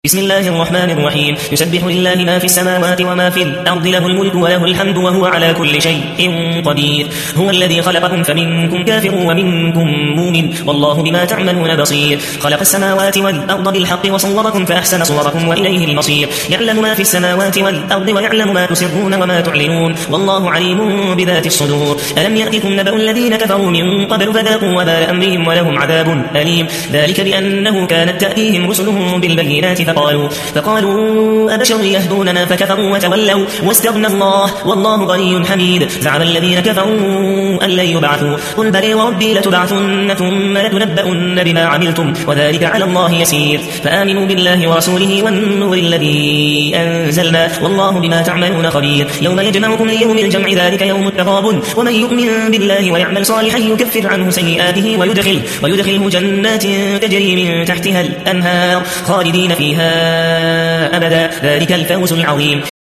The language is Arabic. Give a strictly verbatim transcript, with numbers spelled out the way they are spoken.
بسم الله الرحمن الرحيم. يسبح لله ما في السماوات وما في الأرض، له الملك وله الحمد وهو على كل شيء قدير. هو الذي خلقكم فمنكم كافر ومنكم مؤمن والله بما تعملون بصير. خلق السماوات والأرض بالحق وصوركم فأحسن صوركم وإليه المصير. يعلم ما في السماوات والأرض ويعلم ما تسرون وما تعلنون والله عليم بذات الصدور. ألم يأتكم نبأ الذين كفروا من قبل فذاقوا وبال أمرهم ولهم عذاب أليم. ذلك بأنه كانت تأتيهم رسلهم بالبينات فقالوا, فقالوا أبشر يهدوننا فكفروا وتولوا واستغنى الله والله غني حميد. زعم الذين كفروا أن لن يبعثوا قل بلى وربي لتبعثن ثم لتنبؤن بما عملتم وذلك على الله يسير. فآمنوا بالله ورسوله والنور الذي أنزلنا والله بما تعملون خبير. يوم يجمعكم ليوم الجمع ذلك يوم التغابن ومن يؤمن بالله ويعمل صالحا يكفر عنه سيئاته ويدخل ويدخله جنات تجري من تحتها الأنهار خالدين فيها أبدا ذلك الفوز العظيم.